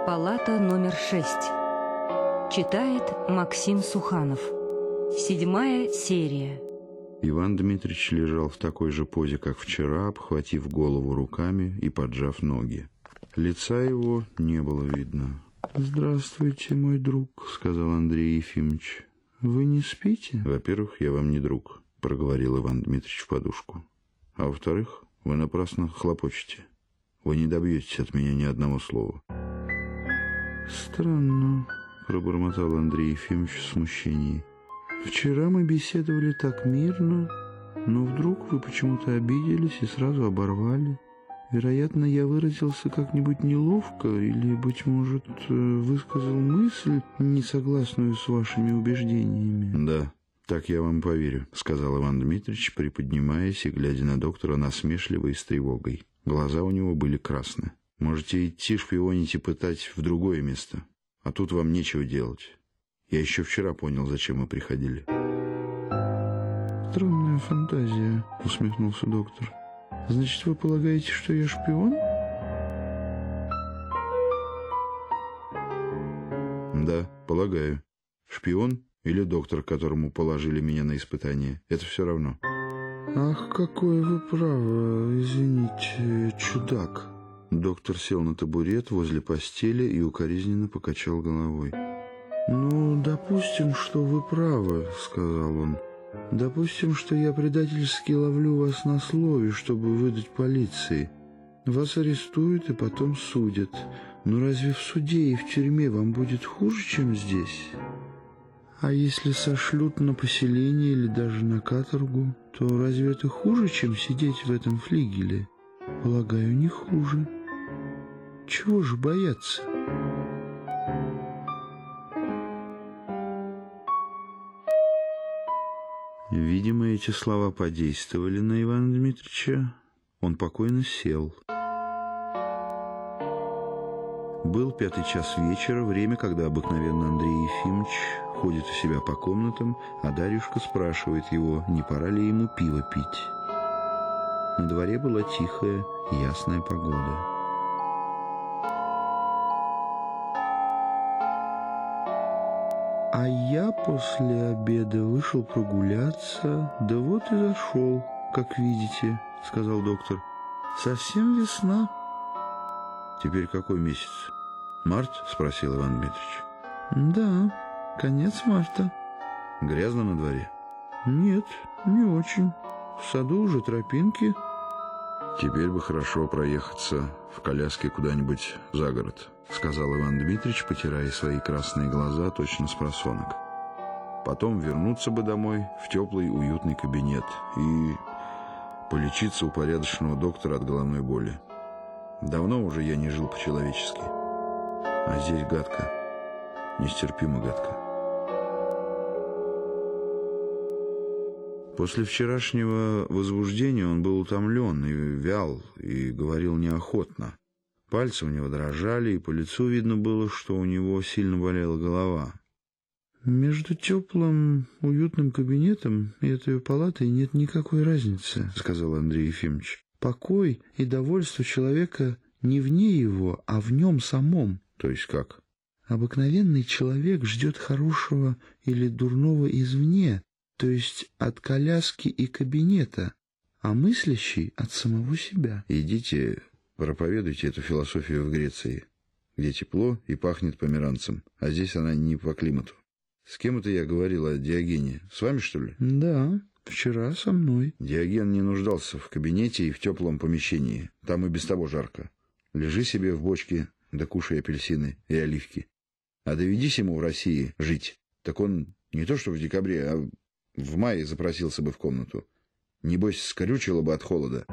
Палата номер 6. Читает Максим Суханов. 7-я серия. Иван Дмитрич лежал в такой же позе, как вчера, обхватив голову руками и поджав ноги. Лица его не было видно. «Здравствуйте, мой друг», — сказал Андрей Ефимович. «Вы не спите?» «Во-первых, я вам не друг», — проговорил Иван Дмитрич в подушку. «А во-вторых, вы напрасно хлопочете. Вы не добьетесь от меня ни одного слова». «Странно», — пробормотал Андрей Ефимович в смущении. «Вчера мы беседовали так мирно, но вдруг вы почему-то обиделись и сразу оборвали. Вероятно, я выразился как-нибудь неловко или, быть может, высказал мысль, не согласную с вашими убеждениями». «Да, так я вам поверю», — сказал Иван Дмитрич, приподнимаясь и глядя на доктора насмешливо и с тревогой. Глаза у него были красны. «Можете идти шпионить и пытать в другое место, а тут вам нечего делать. Я еще вчера понял, зачем вы приходили». «Странная фантазия», — усмехнулся доктор. «Значит, вы полагаете, что я шпион?» «Да, полагаю. Шпион или доктор, которому положили меня на испытание. Это все равно». «Ах, какое вы право, извините, чудак». Доктор сел на табурет возле постели и укоризненно покачал головой. «Ну, допустим, что вы правы», — сказал он. «Допустим, что я предательски ловлю вас на слове, чтобы выдать полиции. Вас арестуют и потом судят. Но разве в суде и в тюрьме вам будет хуже, чем здесь? А если сошлют на поселение или даже на каторгу, то разве это хуже, чем сидеть в этом флигеле? Полагаю, не хуже. Чего же бояться?» Видимо, эти слова подействовали на Ивана Дмитрича. Он покойно сел. Был 5 час вечера, время, когда обыкновенно Андрей Ефимович ходит у себя по комнатам, а Дарюшка спрашивает его, не пора ли ему пиво пить. На дворе была тихая, ясная погода. «А я после обеда вышел прогуляться, да вот и зашел, как видите», — сказал доктор. «Совсем весна». «Теперь какой месяц? Март?» — спросил Иван Дмитрич. «Да, конец марта». «Грязно на дворе?» «Нет, не очень. В саду уже тропинки». «Теперь бы хорошо проехаться в коляске куда-нибудь за город», — сказал Иван Дмитрич, потирая свои красные глаза точно спросонок. «Потом вернуться бы домой в теплый уютный кабинет и полечиться у порядочного доктора от головной боли. Давно уже я не жил по-человечески. А здесь гадко, нестерпимо гадко». После вчерашнего возбуждения он был утомлен и вял, и говорил неохотно. Пальцы у него дрожали, и по лицу видно было, что у него сильно болела голова. «Между теплым, уютным кабинетом и этой палатой нет никакой разницы», — сказал Андрей Ефимович. «Покой и довольство человека не вне его, а в нем самом». «То есть как?» «Обыкновенный человек ждет хорошего или дурного извне, то есть от коляски и кабинета, а мыслящий от самого себя». «Идите, проповедуйте эту философию в Греции, где тепло и пахнет померанцем, а здесь она не по климату. С кем это я говорил о Диогене? С вами, что ли?» «Да, вчера со мной». «Диоген не нуждался в кабинете и в теплом помещении. Там и без того жарко. Лежи себе в бочке, да кушай апельсины и оливки. А доведись ему в России жить, так он не то что в декабре, а в мае запросился бы в комнату. Небось, скрючило бы от холода».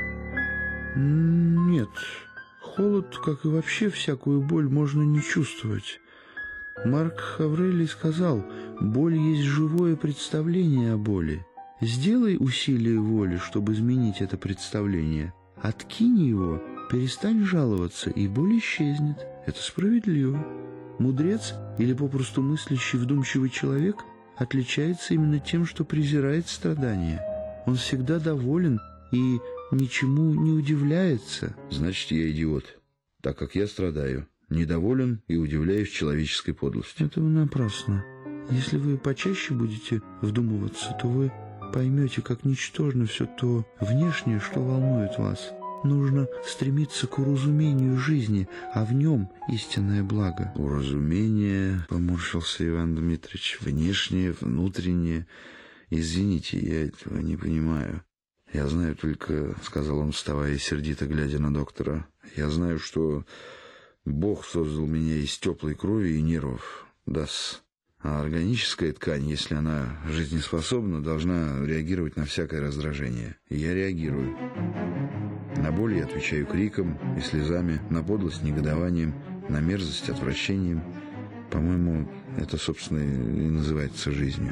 «Нет, холод, как и вообще всякую боль, можно не чувствовать. Марк Аврелий сказал, боль есть живое представление о боли. Сделай усилие воли, чтобы изменить это представление. Откинь его, перестань жаловаться, и боль исчезнет. Это справедливо. Мудрец или попросту мыслящий вдумчивый человек отличается именно тем, что презирает страдания. Он всегда доволен и ничему не удивляется». «Значит, я идиот, так как я страдаю, недоволен и удивляюсь человеческой подлости. Это напрасно. Если вы почаще будете вдумываться, то вы поймете, как ничтожно все то внешнее, что волнует вас. Нужно стремиться к уразумению жизни, а в нем истинное благо. Уразумение, поморщился Иван Дмитрич, внешнее, внутреннее. Извините, я этого не понимаю. Я знаю только, сказал он, вставая и сердито глядя на доктора, я знаю, что Бог создал меня из теплой крови и нервов. Да-с. А органическая ткань, если она жизнеспособна, должна реагировать на всякое раздражение. И я реагирую. На боль я отвечаю криком и слезами, на подлость негодованием, на мерзость отвращением. По-моему, это, собственно, и называется жизнью.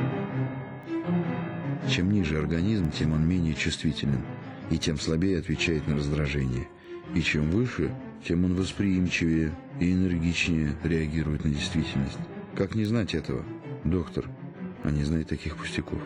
Чем ниже организм, тем он менее чувствителен, и тем слабее отвечает на раздражение. И чем выше, тем он восприимчивее и энергичнее реагирует на действительность. Как не знать этого, доктор, а не знать таких пустяков?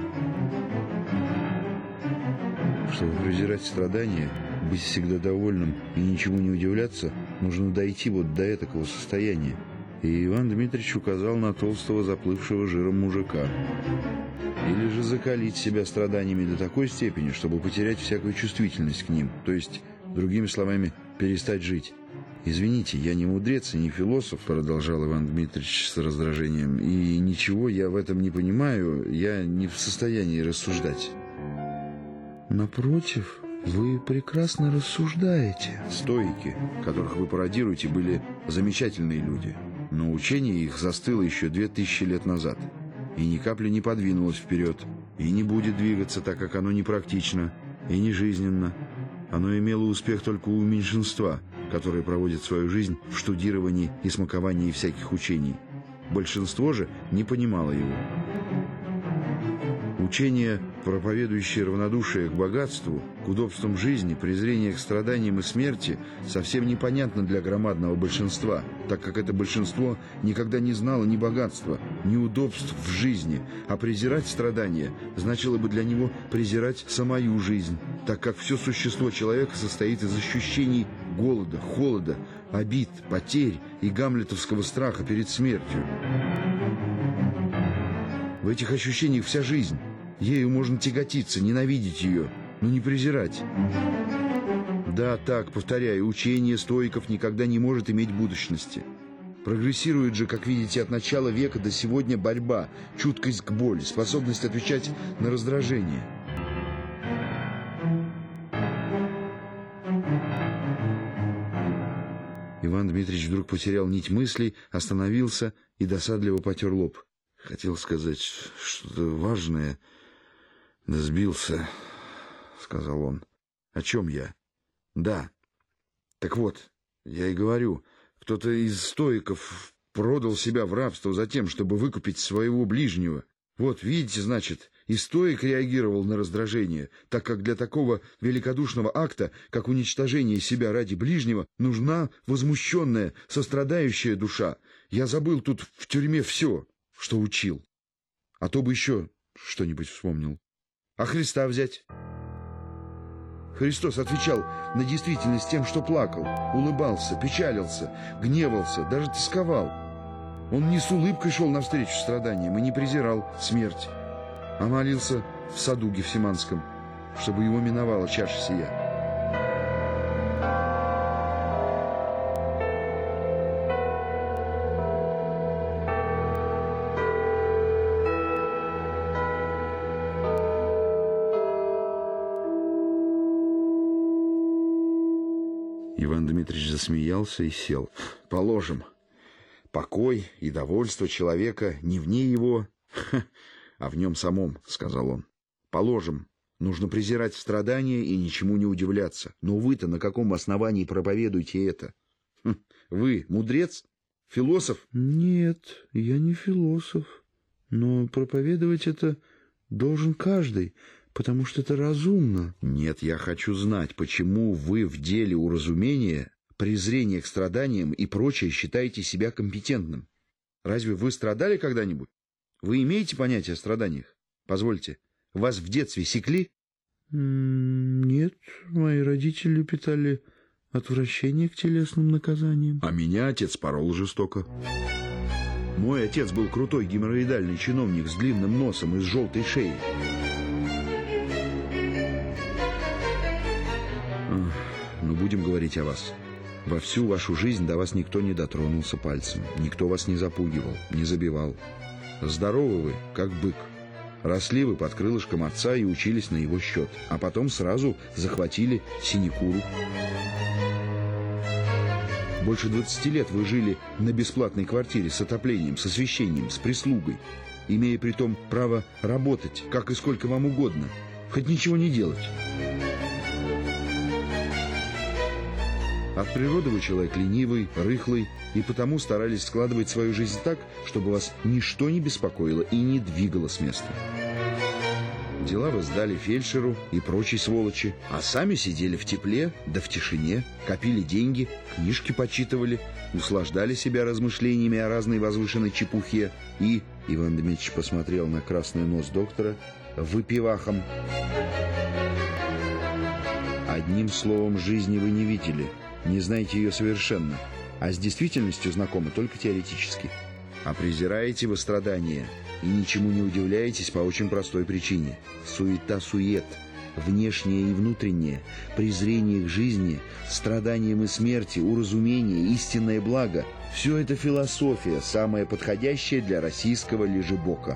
Чтобы презирать страдания, быть всегда довольным и ничему не удивляться, нужно дойти вот до этакого состояния. И Иван Дмитрич указал на толстого, заплывшего жиром мужика. Или же закалить себя страданиями до такой степени, чтобы потерять всякую чувствительность к ним, то есть, другими словами, перестать жить. «Извините, я не мудрец и не философ», — продолжал Иван Дмитрич с раздражением, «и ничего я в этом не понимаю, я не в состоянии рассуждать». Напротив, вы прекрасно рассуждаете. Стоики, которых вы пародируете, были замечательные люди, но учение их застыло еще 2000 лет назад, и ни капли не подвинулось вперед, и не будет двигаться, так как оно непрактично и не жизненно. Оно имело успех только у меньшинства, которое проводит свою жизнь в штудировании и смаковании всяких учений. Большинство же не понимало его. Учение, проповедующее равнодушие к богатству, к удобствам жизни, презрение к страданиям и смерти, совсем непонятно для громадного большинства, так как это большинство никогда не знало ни богатства, ни удобств в жизни, а презирать страдания значило бы для него презирать самую жизнь, так как все существо человека состоит из ощущений голода, холода, обид, потерь и гамлетовского страха перед смертью. В этих ощущениях вся жизнь. Ею можно тяготиться, ненавидеть ее, но не презирать. Да, так, повторяю, учение стоиков никогда не может иметь будущности. Прогрессирует же, как видите, от начала века до сегодня борьба, чуткость к боли, способность отвечать на раздражение. Иван Дмитрич вдруг потерял нить мыслей, остановился и досадливо потер лоб. Хотел сказать что-то важное, да сбился, сказал он. О чем я? Да. Так вот, я и говорю, кто-то из стоиков продал себя в рабство за тем, чтобы выкупить своего ближнего. Вот, видите, значит, и стоик реагировал на раздражение, так как для такого великодушного акта, как уничтожение себя ради ближнего, нужна возмущенная, сострадающая душа. Я забыл тут в тюрьме все, что учил. А то бы еще что-нибудь вспомнил. А Христа взять? Христос отвечал на действительность тем, что плакал, улыбался, печалился, гневался, даже тосковал. Он не с улыбкой шел навстречу страданиям и не презирал смерть, а молился в саду Гефсиманском, чтобы его миновала чаша сия. Иван Дмитрич засмеялся и сел. Положим, покой и довольство человека не вне его, а в нем самом, сказал он. Положим, нужно презирать страдания и ничему не удивляться. Но вы-то на каком основании проповедуете это? Вы мудрец? Философ? Нет, я не философ. Но проповедовать это должен каждый, потому что это разумно. Нет, я хочу знать, почему вы в деле уразумения, презрения к страданиям и прочее считаете себя компетентным. Разве вы страдали когда-нибудь? Вы имеете понятие о страданиях? Позвольте, вас в детстве секли? Нет, мои родители питали отвращение к телесным наказаниям. А меня отец порол жестоко. Мой отец был крутой геморроидальный чиновник с длинным носом и с желтой шеей. Но будем говорить о вас. Во всю вашу жизнь до вас никто не дотронулся пальцем, никто вас не запугивал, не забивал. Здоровы вы, как бык. Росли вы под крылышком отца и учились на его счет, а потом сразу захватили синекуру. Больше 20 лет вы жили на бесплатной квартире с отоплением, с освещением, с прислугой, имея при том право работать, как и сколько вам угодно, хоть ничего не делать. От природы вы человек ленивый, рыхлый, и потому старались складывать свою жизнь так, чтобы вас ничто не беспокоило и не двигало с места. Дела вы сдали фельдшеру и прочей сволочи, а сами сидели в тепле, да в тишине, копили деньги, книжки почитывали, услаждали себя размышлениями о разной возвышенной чепухе и, Иван Дмитрич посмотрел на красный нос доктора, выпивахом. Одним словом, жизни вы не видели, не знаете ее совершенно, а с действительностью знакомы только теоретически. А презираете вы страдания и ничему не удивляетесь по очень простой причине. Суета-сует, внешнее и внутреннее, презрение к жизни, страданиям и смерти, уразумение, истинное благо – все это философия, самая подходящая для российского лежебока.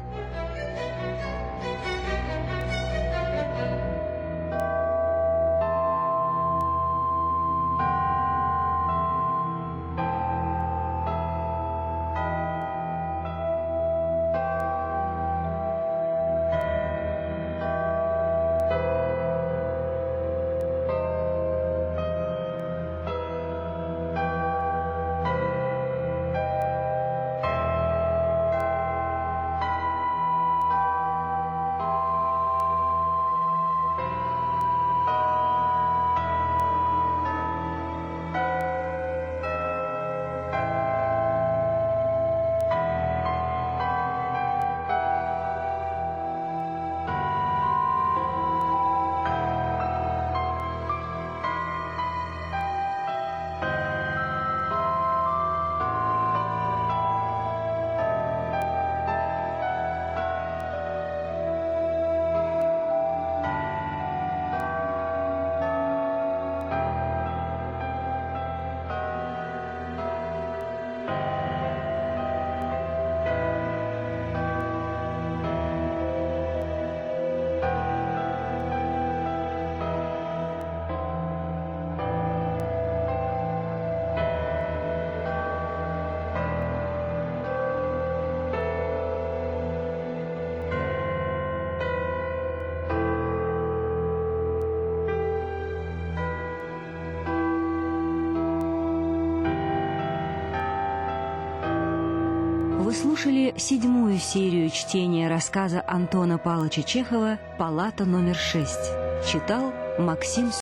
Вы слушали 7-ю серию чтения рассказа Антона Павловича Чехова «Палата номер 6». Читал Максим